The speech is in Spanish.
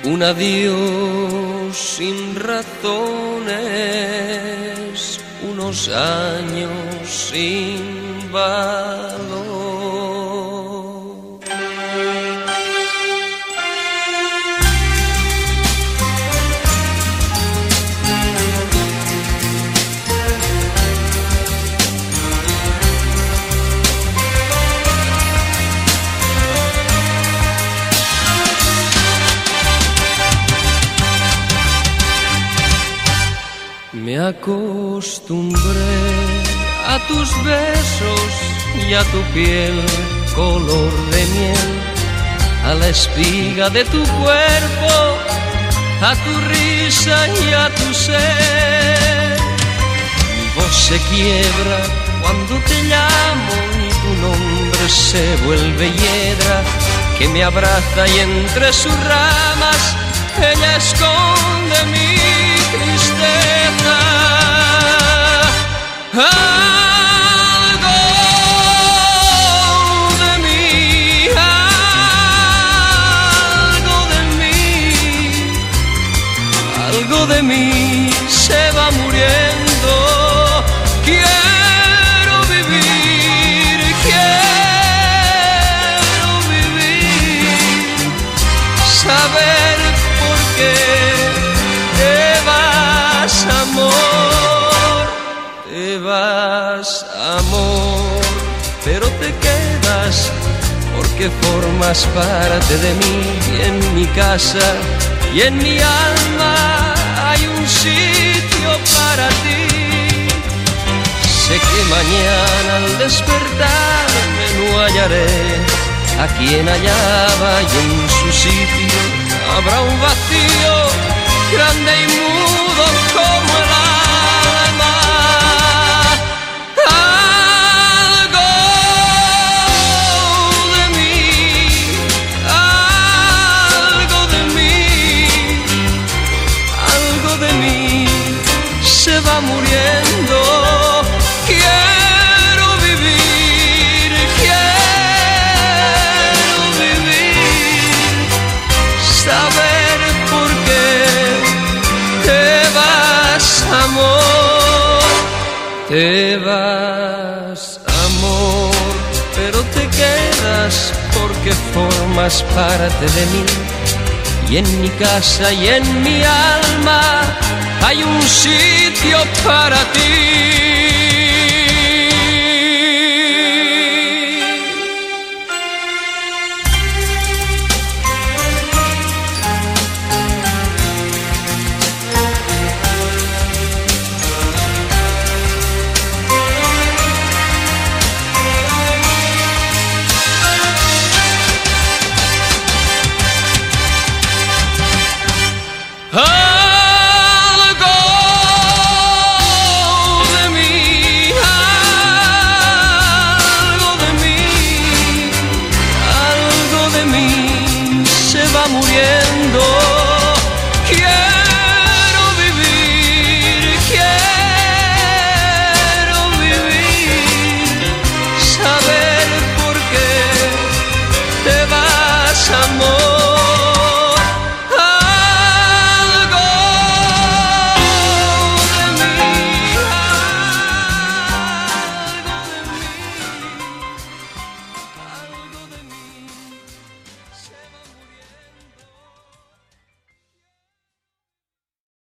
Un adiós sin razones, unos años sin valor. Me acostumbré a tus besos y a tu piel color de miel, a la espiga de tu cuerpo, a tu risa y a tu ser. Mi voz se quiebra cuando te llamo y tu nombre se vuelve hiedra que me abraza y entre sus ramas ella esconde mi tristeza. Algo de mí, algo de mí, algo de mí se va muriendo. Quiero vivir, saber por qué te vas, amor, te vas, amor, pero te quedas porque formas parte de mí y en mi casa y en mi alma hay un sitio para ti. Sé que mañana al despertarme no hallaré a quien hallaba y en su sitio habrá un vacío grande y mudo como el alma. Algo de mí, algo de mí, algo de mí se va muriendo. Quiero vivir, saber por qué te vas, amor, te vas, amor, pero te quedas porque formas parte de mí y en mi casa y en mi alma hay un sitio para ti. Algo de mí, algo de mí se va muriendo.